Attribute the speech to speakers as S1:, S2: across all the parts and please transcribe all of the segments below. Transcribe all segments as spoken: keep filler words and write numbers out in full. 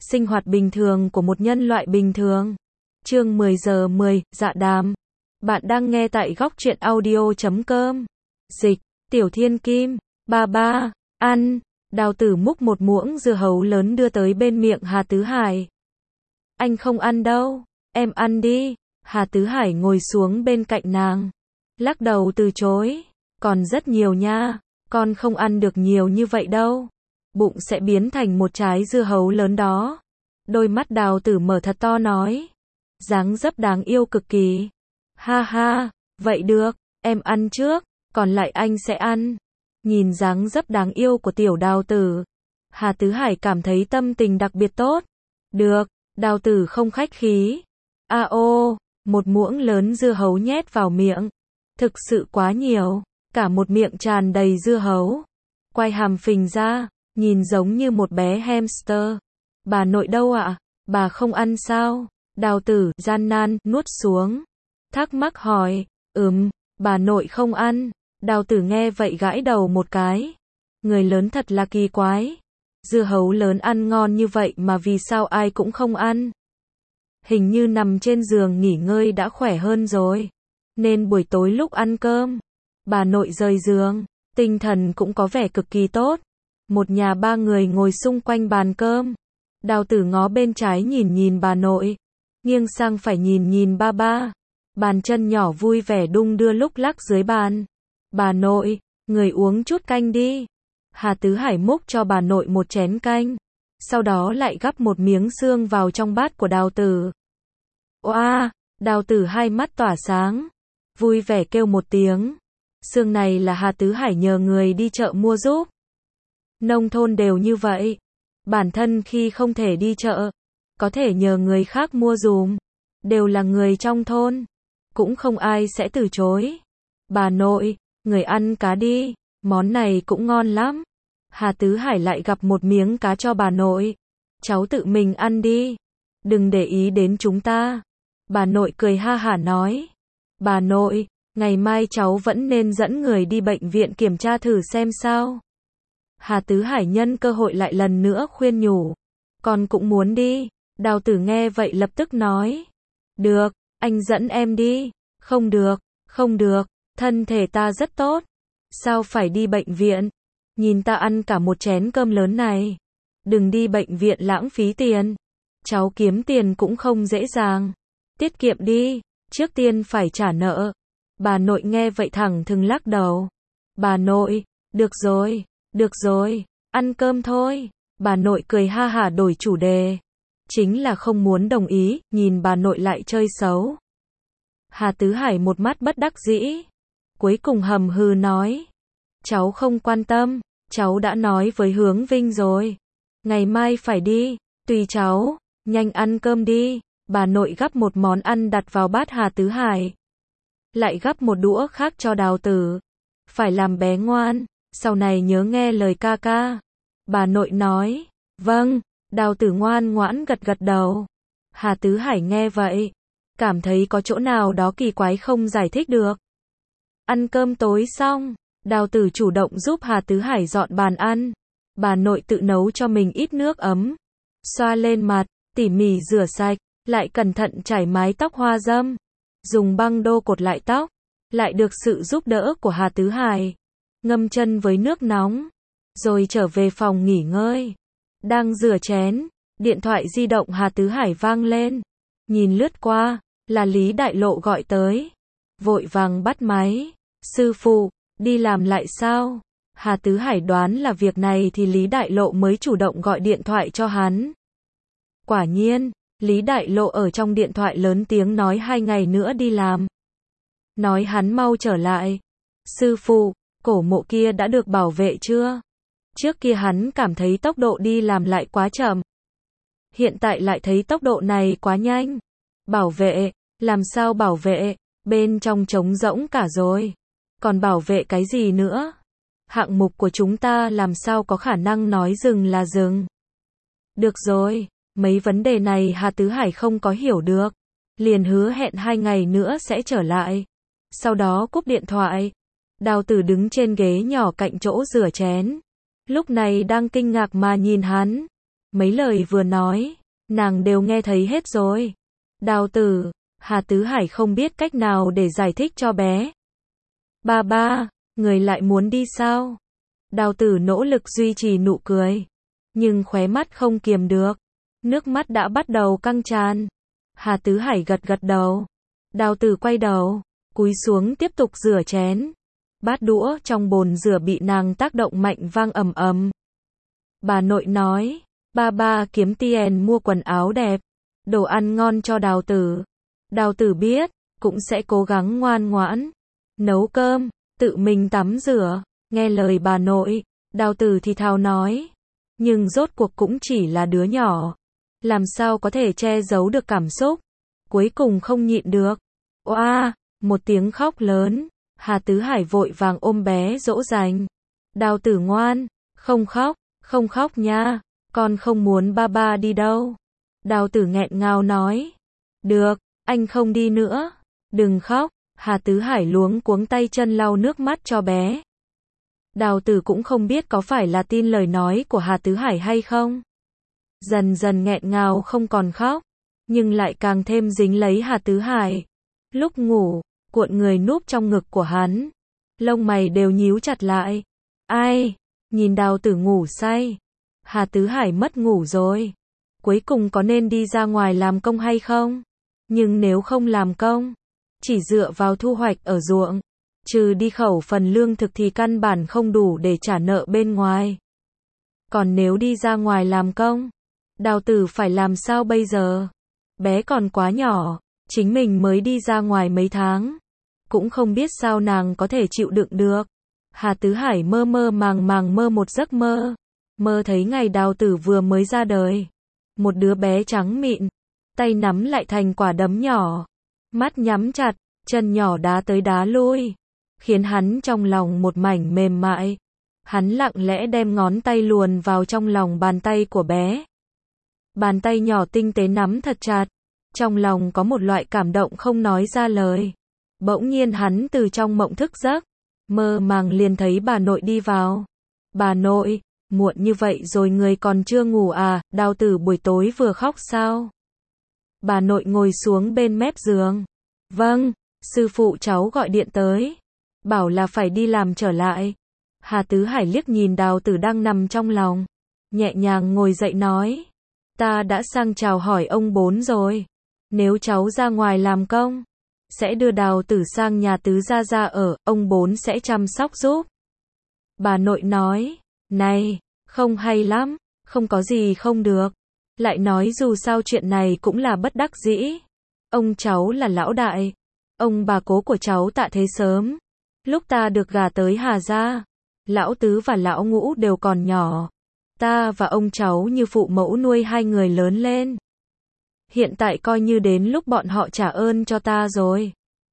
S1: Sinh hoạt bình thường của một nhân loại bình thường. Chương mười giờ mười, dạ đàm. Bạn đang nghe tại góc truyện audio chấm com. Dịch, Tiểu Thiên Kim. Ba ba, ăn. Đào Tử múc một muỗng dưa hấu lớn đưa tới bên miệng Hà Tứ Hải. Anh không ăn đâu, em ăn đi. Hà Tứ Hải ngồi xuống bên cạnh nàng, lắc đầu từ chối. Còn rất nhiều nha, con không ăn được nhiều như vậy đâu. Bụng sẽ biến thành một trái dưa hấu lớn đó. Đôi mắt Đào Tử mở thật to nói. Dáng dấp đáng yêu cực kỳ. Ha ha, vậy được, em ăn trước, còn lại anh sẽ ăn. Nhìn dáng dấp đáng yêu của tiểu Đào Tử, Hà Tứ Hải cảm thấy tâm tình đặc biệt tốt. Được, Đào Tử không khách khí. A ô, một muỗng lớn dưa hấu nhét vào miệng. Thực sự quá nhiều, cả một miệng tràn đầy dưa hấu. Quay hàm phình ra, nhìn giống như một bé hamster. Bà nội đâu ạ? Bà không ăn sao? Đào Tử gian nan nuốt xuống. Thắc mắc hỏi, ừm, bà nội không ăn. Đào Tử nghe vậy gãi đầu một cái. Người lớn thật là kỳ quái. Dưa hấu lớn ăn ngon như vậy mà vì sao ai cũng không ăn? Hình như nằm trên giường nghỉ ngơi đã khỏe hơn rồi. Nên buổi tối lúc ăn cơm, bà nội rời giường, tinh thần cũng có vẻ cực kỳ tốt. Một nhà ba người ngồi xung quanh bàn cơm. Đào Tử ngó bên trái nhìn nhìn bà nội, nghiêng sang phải nhìn nhìn ba ba. Bàn chân nhỏ vui vẻ đung đưa lúc lắc dưới bàn. Bà nội, người uống chút canh đi. Hà Tứ Hải múc cho bà nội một chén canh, sau đó lại gắp một miếng xương vào trong bát của Đào Tử. Oa, Đào Tử hai mắt tỏa sáng, vui vẻ kêu một tiếng. Xương này là Hà Tứ Hải nhờ người đi chợ mua giúp. Nông thôn đều như vậy. Bản thân khi không thể đi chợ, có thể nhờ người khác mua dùm. Đều là người trong thôn, cũng không ai sẽ từ chối. Bà nội, người ăn cá đi, món này cũng ngon lắm. Hà Tứ Hải lại gặp một miếng cá cho bà nội. Cháu tự mình ăn đi, đừng để ý đến chúng ta. Bà nội cười ha hả nói. Bà nội, ngày mai cháu vẫn nên dẫn người đi bệnh viện kiểm tra thử xem sao. Hà Tứ Hải nhân cơ hội lại lần nữa khuyên nhủ. Con cũng muốn đi. Đào Tử nghe vậy lập tức nói. Được, anh dẫn em đi. Không được, không được, thân thể ta rất tốt. Sao phải đi bệnh viện? Nhìn ta ăn cả một chén cơm lớn này. Đừng đi bệnh viện lãng phí tiền. Cháu kiếm tiền cũng không dễ dàng. Tiết kiệm đi, trước tiên phải trả nợ. Bà nội nghe vậy thẳng thừng lắc đầu. Bà nội, được rồi, được rồi, ăn cơm thôi. Bà nội cười ha hả đổi chủ đề. Chính là không muốn đồng ý, nhìn bà nội lại chơi xấu. Hà Tứ Hải một mắt bất đắc dĩ. Cuối cùng hầm hừ nói. Cháu không quan tâm, cháu đã nói với Hướng Vinh rồi. Ngày mai phải đi, tùy cháu, nhanh ăn cơm đi. Bà nội gắp một món ăn đặt vào bát Hà Tứ Hải. Lại gắp một đũa khác cho Đào Tử. Phải làm bé ngoan, sau này nhớ nghe lời ca ca. Bà nội nói, vâng, Đào Tử ngoan ngoãn gật gật đầu. Hà Tứ Hải nghe vậy, cảm thấy có chỗ nào đó kỳ quái không giải thích được. Ăn cơm tối xong, Đào Tử chủ động giúp Hà Tứ Hải dọn bàn ăn. Bà nội tự nấu cho mình ít nước ấm, xoa lên mặt, tỉ mỉ rửa sạch, lại cẩn thận chải mái tóc hoa dâm, dùng băng đô cột lại tóc, lại được sự giúp đỡ của Hà Tứ Hải. Ngâm chân với nước nóng, rồi trở về phòng nghỉ ngơi. Đang rửa chén, điện thoại di động Hà Tứ Hải vang lên. Nhìn lướt qua, là Lý Đại Lộ gọi tới. Vội vàng bắt máy. Sư phụ, đi làm lại sao? Hà Tứ Hải đoán là việc này thì Lý Đại Lộ mới chủ động gọi điện thoại cho hắn. Quả nhiên, Lý Đại Lộ ở trong điện thoại lớn tiếng nói hai ngày nữa đi làm. Nói hắn mau trở lại. Sư phụ, cổ mộ kia đã được bảo vệ chưa? Trước kia hắn cảm thấy tốc độ đi làm lại quá chậm. Hiện tại lại thấy tốc độ này quá nhanh. Bảo vệ, làm sao bảo vệ? Bên trong trống rỗng cả rồi. Còn bảo vệ cái gì nữa? Hạng mục của chúng ta làm sao có khả năng nói dừng là dừng? Được rồi, mấy vấn đề này Hà Tứ Hải không có hiểu được. Liền hứa hẹn hai ngày nữa sẽ trở lại. Sau đó cúp điện thoại. Đào Tử đứng trên ghế nhỏ cạnh chỗ rửa chén. Lúc này đang kinh ngạc mà nhìn hắn. Mấy lời vừa nói, nàng đều nghe thấy hết rồi. Đào tử, Hà Tứ Hải không biết cách nào để giải thích cho bé. Ba ba, người lại muốn đi sao? Đào tử nỗ lực duy trì nụ cười, nhưng khóe mắt không kiềm được, nước mắt đã bắt đầu căng tràn. Hà Tứ Hải gật gật đầu. Đào tử quay đầu, cúi xuống tiếp tục rửa chén. Bát đũa trong bồn rửa bị nàng tác động mạnh vang ầm ầm. Bà nội nói, ba ba kiếm tiền mua quần áo đẹp, đồ ăn ngon cho đào tử. Đào tử biết, cũng sẽ cố gắng ngoan ngoãn, nấu cơm, tự mình tắm rửa, nghe lời bà nội. Đào tử thì thào nói, nhưng rốt cuộc cũng chỉ là đứa nhỏ, làm sao có thể che giấu được cảm xúc. Cuối cùng không nhịn được, oa, một tiếng khóc lớn. Hà Tứ Hải vội vàng ôm bé dỗ dành. Đào tử ngoan, không khóc, không khóc nha, con không muốn ba ba đi đâu. Đào tử nghẹn ngào nói, được, anh không đi nữa, đừng khóc. Hà Tứ Hải luống cuống tay chân lau nước mắt cho bé. Đào tử cũng không biết có phải là tin lời nói của Hà Tứ Hải hay không. Dần dần nghẹn ngào không còn khóc, nhưng lại càng thêm dính lấy Hà Tứ Hải. Lúc ngủ, cuộn người núp trong ngực của hắn, lông mày đều nhíu chặt lại. Ai, nhìn đào tử ngủ say, Hà Tứ Hải mất ngủ rồi. Cuối cùng có nên đi ra ngoài làm công hay không? Nhưng nếu không làm công, chỉ dựa vào thu hoạch ở ruộng, trừ đi khẩu phần lương thực thì căn bản không đủ để trả nợ bên ngoài. Còn nếu đi ra ngoài làm công, đào tử phải làm sao bây giờ? Bé còn quá nhỏ, chính mình mới đi ra ngoài mấy tháng, cũng không biết sao nàng có thể chịu đựng được. Hà Tứ Hải mơ mơ màng màng mơ một giấc mơ, mơ thấy ngày đào tử vừa mới ra đời, một đứa bé trắng mịn, tay nắm lại thành quả đấm nhỏ, mắt nhắm chặt, chân nhỏ đá tới đá lui, khiến hắn trong lòng một mảnh mềm mại. Hắn lặng lẽ đem ngón tay luồn vào trong lòng bàn tay của bé. Bàn tay nhỏ tinh tế nắm thật chặt, trong lòng có một loại cảm động không nói ra lời. Bỗng nhiên hắn từ trong mộng thức giấc, mơ màng liền thấy bà nội đi vào. Bà nội, muộn như vậy rồi người còn chưa ngủ à? Đào tử buổi tối vừa khóc sao? Bà nội ngồi xuống bên mép giường. Vâng, sư phụ cháu gọi điện tới, bảo là phải đi làm trở lại. Hà Tứ Hải liếc nhìn đào tử đang nằm trong lòng, nhẹ nhàng ngồi dậy nói, ta đã sang chào hỏi ông bốn rồi. Nếu cháu ra ngoài làm công, sẽ đưa đào tử sang nhà tứ gia gia ở, ông bốn sẽ chăm sóc giúp. Bà nội nói, này, không hay lắm, không có gì không được. Lại nói dù sao chuyện này cũng là bất đắc dĩ. Ông cháu là lão đại, ông bà cố của cháu tạ thế sớm. Lúc ta được gả tới Hà gia, lão tứ và lão ngũ đều còn nhỏ. Ta và ông cháu như phụ mẫu nuôi hai người lớn lên. Hiện tại coi như đến lúc bọn họ trả ơn cho ta rồi.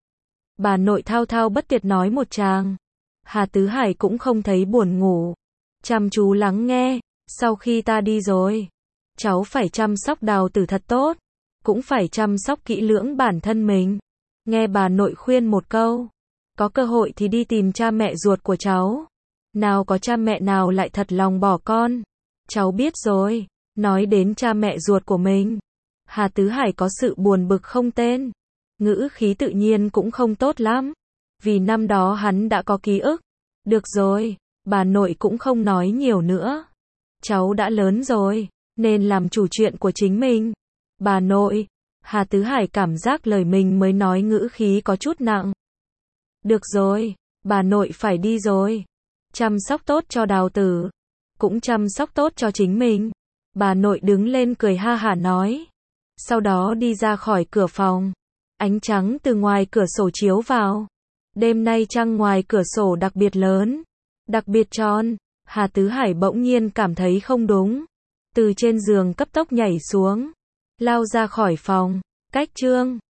S1: Bà nội thao thao bất tuyệt nói một tràng. Hà Tứ Hải cũng không thấy buồn ngủ, chăm chú lắng nghe. Sau khi ta đi rồi, cháu phải chăm sóc đào tử thật tốt, cũng phải chăm sóc kỹ lưỡng bản thân mình. Nghe bà nội khuyên một câu, có cơ hội thì đi tìm cha mẹ ruột của cháu. Nào có cha mẹ nào lại thật lòng bỏ con. Cháu biết rồi. Nói đến cha mẹ ruột của mình, Hà Tứ Hải có sự buồn bực không tên, ngữ khí tự nhiên cũng không tốt lắm, vì năm đó hắn đã có ký ức. Được rồi, bà nội cũng không nói nhiều nữa. Cháu đã lớn rồi, nên làm chủ chuyện của chính mình. Bà nội, Hà Tứ Hải cảm giác lời mình mới nói ngữ khí có chút nặng. Được rồi, bà nội phải đi rồi. Chăm sóc tốt cho đào tử, cũng chăm sóc tốt cho chính mình. Bà nội đứng lên cười ha hả nói. Sau đó đi ra khỏi cửa phòng. Ánh trắng từ ngoài cửa sổ chiếu vào. Đêm nay trăng ngoài cửa sổ đặc biệt lớn, đặc biệt tròn. Hà Tứ Hải bỗng nhiên cảm thấy không đúng. Từ trên giường cấp tốc nhảy xuống, lao ra khỏi phòng. Cách chương